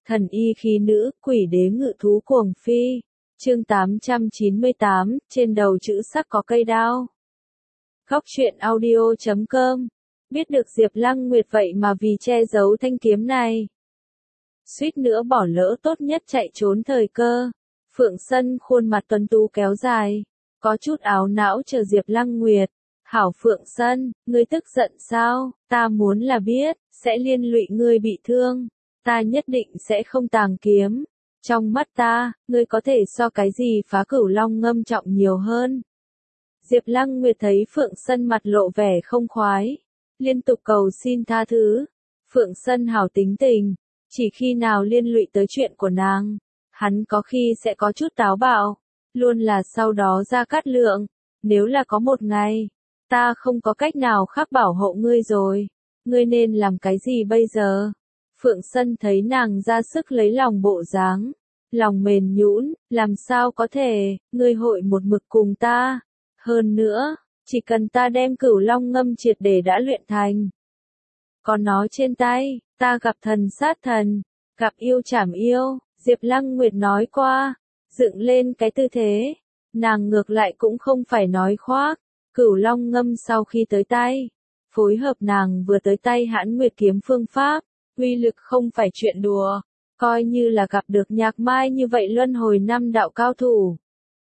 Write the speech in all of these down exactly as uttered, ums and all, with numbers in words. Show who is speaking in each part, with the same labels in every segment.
Speaker 1: Thần y khí nữ, quỷ đế ngự thú cuồng phi. Chương tám trăm chín mươi tám, trên đầu chữ sắc có cây đao. Góc truyện audio chấm com. Biết được Diệp Lăng Nguyệt vậy mà vì che giấu thanh kiếm này, suýt nữa bỏ lỡ tốt nhất chạy trốn thời cơ. Phượng Sân khuôn mặt tuấn tú kéo dài, có chút áo não chờ Diệp Lăng Nguyệt. Hảo Phượng Sân, ngươi tức giận sao? Ta muốn là biết, sẽ liên lụy ngươi bị thương. Ta nhất định sẽ không tàng kiếm. Trong mắt ta, ngươi có thể so cái gì Phá Cửu Long ngâm trọng nhiều hơn. Diệp Lăng Nguyệt thấy Phượng Sân mặt lộ vẻ không khoái, liên tục cầu xin tha thứ. Phượng Sân hảo tính tình, chỉ khi nào liên lụy tới chuyện của nàng, hắn có khi sẽ có chút táo bạo, luôn là sau đó Gia Cát Lượng, nếu là có một ngày, ta không có cách nào khác bảo hộ ngươi rồi, ngươi nên làm cái gì bây giờ? Phượng Sân thấy nàng ra sức lấy lòng bộ dáng, lòng mềm nhũn, làm sao có thể, ngươi hội một mực cùng ta. Hơn nữa, chỉ cần ta đem Cửu Long ngâm triệt để đã luyện thành, có nó trên tay, ta gặp thần sát thần, gặp yêu trảm yêu. Diệp Lăng Nguyệt nói qua, dựng lên cái tư thế, nàng ngược lại cũng không phải nói khoác. Cửu Long ngâm sau khi tới tay, phối hợp nàng vừa tới tay Hãn Nguyệt kiếm phương pháp, uy lực không phải chuyện đùa, coi như là gặp được Nhạc Mai như vậy luân hồi năm đạo cao thủ,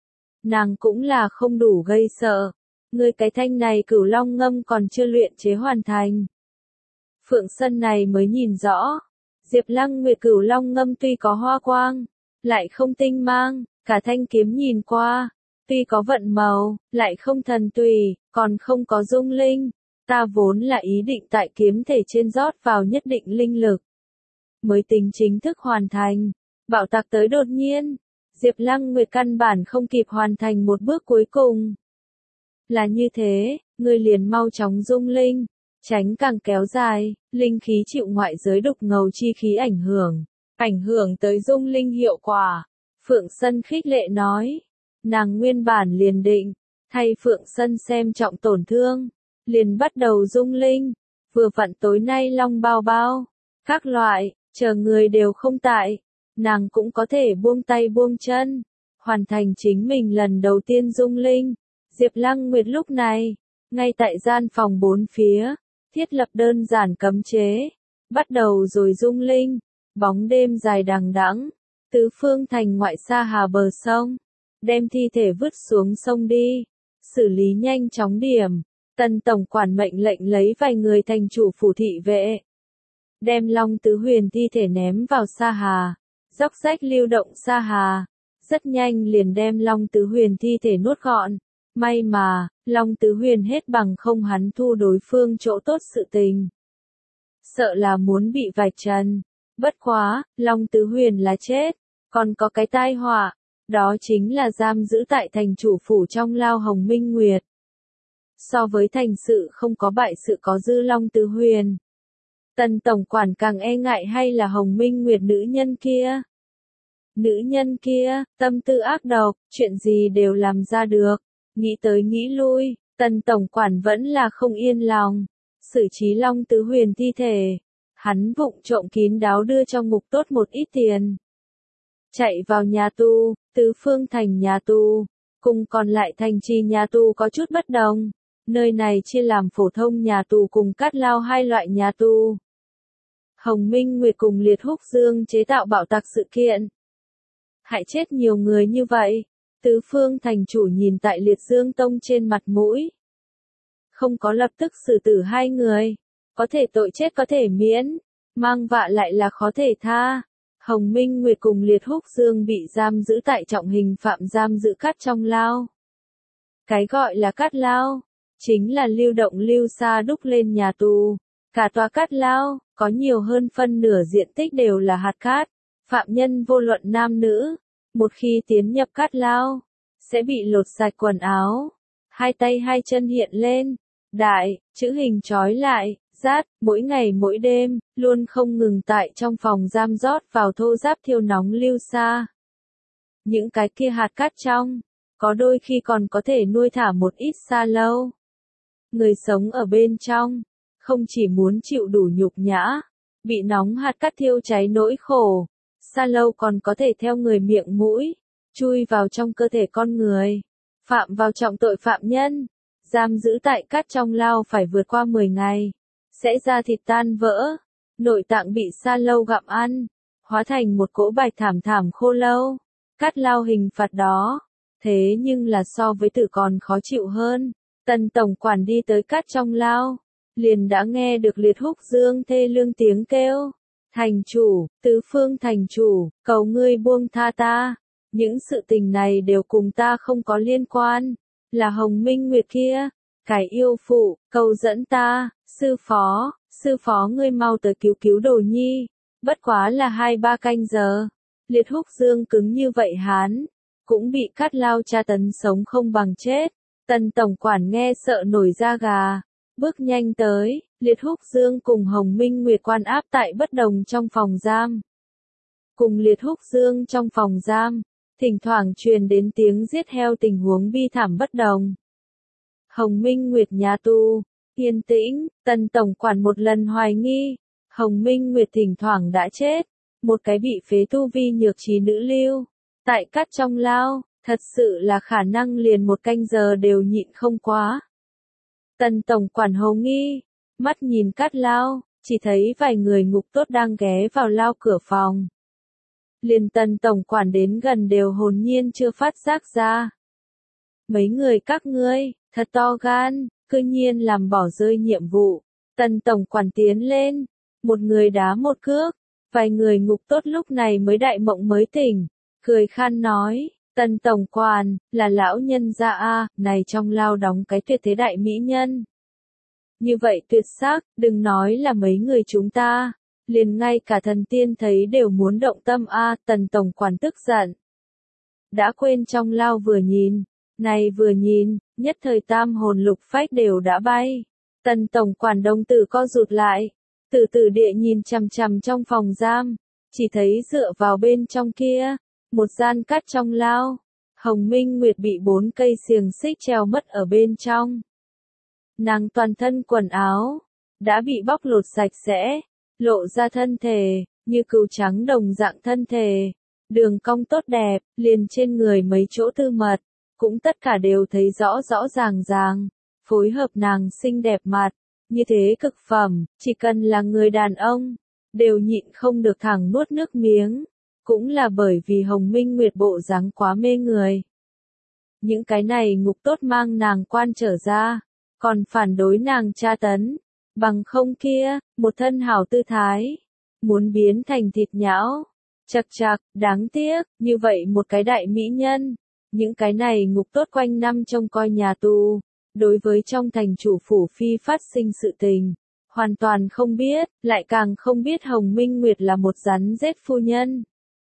Speaker 1: nàng cũng là không đủ gây sợ. Ngươi cái thanh này Cửu Long ngâm còn chưa luyện chế hoàn thành. Phượng Sân này mới nhìn rõ, Diệp Lăng Nguyệt Cửu Long ngâm tuy có hoa quang, lại không tinh mang, cả thanh kiếm nhìn qua, tuy có vận màu, lại không thần tùy, còn không có dung linh. Ta vốn là ý định tại kiếm thể trên rót vào nhất định linh lực, mới tính chính thức hoàn thành. Bạo tạc tới đột nhiên, Diệp Lăng Nguyệt căn bản không kịp hoàn thành một bước cuối cùng. Là như thế, ngươi liền mau chóng dung linh, tránh càng kéo dài, linh khí chịu ngoại giới đục ngầu chi khí ảnh hưởng, ảnh hưởng tới dung linh hiệu quả. Phượng Sân khích lệ nói, nàng nguyên bản liền định, thay Phượng Sân xem trọng tổn thương, liền bắt đầu dung linh, vừa vặn tối nay long bao bao, các loại, chờ người đều không tại, nàng cũng có thể buông tay buông chân, hoàn thành chính mình lần đầu tiên dung linh. Diệp Lăng Nguyệt lúc này, ngay tại gian phòng bốn phía, thiết lập đơn giản cấm chế, bắt đầu rồi dung linh. Bóng đêm dài đằng đẵng, tứ phương thành ngoại xa hà bờ sông, đem thi thể vứt xuống sông đi, xử lý nhanh chóng điểm. Tần tổng quản mệnh lệnh lấy vài người thành chủ phủ thị vệ, đem Long Tứ Huyền thi thể ném vào sa hà, dốc rách lưu động sa hà, rất nhanh liền đem Long Tứ Huyền thi thể nuốt gọn. May mà, Long Tứ Huyền hết bằng không hắn thu đối phương chỗ tốt sự tình, sợ là muốn bị vạch trần. Bất quá, Long Tứ Huyền là chết, còn có cái tai họa, đó chính là giam giữ tại thành chủ phủ trong lao Hồng Minh Nguyệt. So với thành sự không có bại sự có dư Long Tứ Huyền, Tần tổng quản càng e ngại hay là Hồng Minh Nguyệt nữ nhân kia. Nữ nhân kia, tâm tư ác độc, chuyện gì đều làm ra được. Nghĩ tới nghĩ lui, Tần tổng quản vẫn là không yên lòng. Xử trí Long Tứ Huyền thi thể, hắn vụng trộm kín đáo đưa cho ngục tốt một ít tiền, chạy vào nhà tù, tứ phương thành nhà tù, cùng còn lại thành trì nhà tù có chút bất đồng. Nơi này chia làm phổ thông nhà tù cùng cát lao hai loại nhà tù. Hồng Minh Nguyệt cùng Liệt Húc Dương chế tạo bạo tạc sự kiện, hại chết nhiều người như vậy. Tứ phương thành chủ nhìn tại Liệt Dương Tông trên mặt mũi, không có lập tức xử tử hai người, có thể tội chết có thể miễn, mang vạ lại là khó thể tha. Hồng Minh Nguyệt cùng Liệt Húc Dương bị giam giữ tại trọng hình phạm giam giữ cát trong lao. Cái gọi là cát lao, chính là lưu động lưu xa đúc lên nhà tù. Cả tòa cát lao, có nhiều hơn phân nửa diện tích đều là hạt cát. Phạm nhân vô luận nam nữ, một khi tiến nhập cát lao, sẽ bị lột sạch quần áo, hai tay hai chân hiện lên, đại, chữ hình trói lại, rát, mỗi ngày mỗi đêm, luôn không ngừng tại trong phòng giam rót vào thô ráp thiêu nóng lưu xa. Những cái kia hạt cát trong, có đôi khi còn có thể nuôi thả một ít sa lâu. Người sống ở bên trong, không chỉ muốn chịu đủ nhục nhã, bị nóng hạt cát thiêu cháy nỗi khổ, Sa lâu còn có thể theo người miệng mũi, chui vào trong cơ thể con người, phạm vào trọng tội phạm nhân, giam giữ tại cát trong lao phải vượt qua mười ngày, sẽ da thịt tan vỡ, nội tạng bị sa lâu gặm ăn, hóa thành một cỗ bạch thảm thảm khô lâu. Cát lao hình phạt đó, thế nhưng là so với tử còn khó chịu hơn. Tần tổng quản đi tới cát trong lao, liền đã nghe được Liệt Húc Dương thê lương tiếng kêu. Thành chủ, tứ phương thành chủ, cầu ngươi buông tha ta. Những sự tình này đều cùng ta không có liên quan. Là Hồng Minh Nguyệt kia, cái yêu phụ, cầu dẫn ta, sư phó, sư phó ngươi mau tới cứu cứu đồ nhi. Bất quá là hai ba canh giờ. Liệt Húc Dương cứng như vậy hán, cũng bị cát lao tra tấn sống không bằng chết. Tần tổng quản nghe sợ nổi da gà, bước nhanh tới, Liệt Húc Dương cùng Hồng Minh Nguyệt quan áp tại bất đồng trong phòng giam. Cùng Liệt Húc Dương trong phòng giam, thỉnh thoảng truyền đến tiếng giết heo tình huống bi thảm bất đồng. Hồng Minh Nguyệt nhà tù, yên tĩnh, Tần tổng quản một lần hoài nghi, Hồng Minh Nguyệt thỉnh thoảng đã chết, một cái bị phế tu vi nhược trí nữ lưu, tại cát trong lao, thật sự là khả năng liền một canh giờ đều nhịn không quá. Tần tổng quản hồ nghi, mắt nhìn cát lao, chỉ thấy vài người ngục tốt đang ghé vào lao cửa phòng. Liền tần tổng quản đến gần đều hồn nhiên chưa phát giác ra. Mấy người các ngươi, thật to gan, cư nhiên làm bỏ rơi nhiệm vụ. Tần tổng quản tiến lên, một người đá một cước, vài người ngục tốt lúc này mới đại mộng mới tỉnh, cười khan nói, Tần tổng quản, là lão nhân gia a, này trong lao đóng cái tuyệt thế đại mỹ nhân. Như vậy tuyệt sắc, đừng nói là mấy người chúng ta, liền ngay cả thần tiên thấy đều muốn động tâm a, Tần tổng quản tức giận. Đã quên trong lao vừa nhìn, này vừa nhìn, nhất thời tam hồn lục phách đều đã bay. Tần tổng quản đồng tử co rụt lại, từ từ địa nhìn chằm chằm trong phòng giam, chỉ thấy dựa vào bên trong kia, một gian cát trong lao, Hồng Minh Nguyệt bị bốn cây xiềng xích treo mất ở bên trong. Nàng toàn thân quần áo, đã bị bóc lột sạch sẽ, lộ ra thân thể, như cừu trắng đồng dạng thân thể, đường cong tốt đẹp, liền trên người mấy chỗ tư mật, cũng tất cả đều thấy rõ rõ ràng ràng, phối hợp nàng xinh đẹp mặt, như thế cực phẩm, chỉ cần là người đàn ông, đều nhịn không được thẳng nuốt nước miếng, cũng là bởi vì Hồng Minh Nguyệt bộ dáng quá mê người. Những cái này ngục tốt mang nàng quan trở ra, còn phản đối nàng tra tấn, bằng không kia, một thân hảo tư thái, muốn biến thành thịt nhão, chật chạc, đáng tiếc, như vậy một cái đại mỹ nhân, những cái này ngục tốt quanh năm trông coi nhà tù, đối với trong thành chủ phủ phi phát sinh sự tình, hoàn toàn không biết, lại càng không biết Hồng Minh Nguyệt là một rắn rết phu nhân.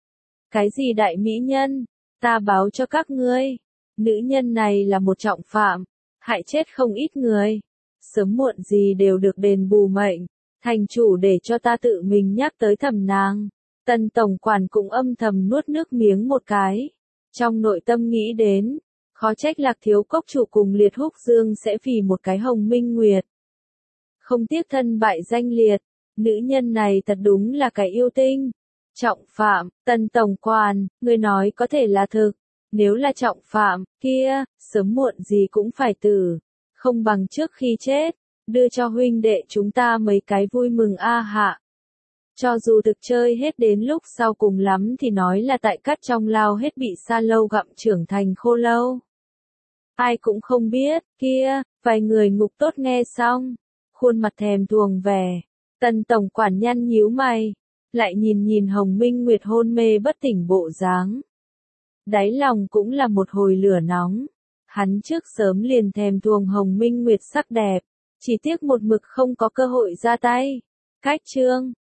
Speaker 1: Cái gì đại mỹ nhân, ta báo cho các ngươi, nữ nhân này là một trọng phạm, hại chết không ít người, sớm muộn gì đều được đền bù mệnh, thành chủ để cho ta tự mình nhắc tới thầm nàng. Tần tổng quản cũng âm thầm nuốt nước miếng một cái, trong nội tâm nghĩ đến, khó trách Lạc Thiếu Cốc chủ cùng Liệt Húc Dương sẽ vì một cái Hồng Minh Nguyệt. Không tiếc thân bại danh liệt, nữ nhân này thật đúng là cái yêu tinh. Trọng phạm, Tần tổng quản, người nói có thể là thực, nếu là trọng phạm, kia, sớm muộn gì cũng phải tử, không bằng trước khi chết, đưa cho huynh đệ chúng ta mấy cái vui mừng a hạ. Cho dù thực chơi hết đến lúc sau cùng lắm thì nói là tại cát trong lao hết bị sa lâu gặm trưởng thành khô lâu. Ai cũng không biết, kia, vài người ngục tốt nghe xong, khuôn mặt thèm thuồng vẻ, Tần tổng quản nhăn nhíu mày, lại nhìn nhìn Hồng Minh Nguyệt hôn mê bất tỉnh bộ dáng. Đáy lòng cũng là một hồi lửa nóng, hắn trước sớm liền thèm thuồng Hồng Minh Nguyệt sắc đẹp, chỉ tiếc một mực không có cơ hội ra tay. Cách chương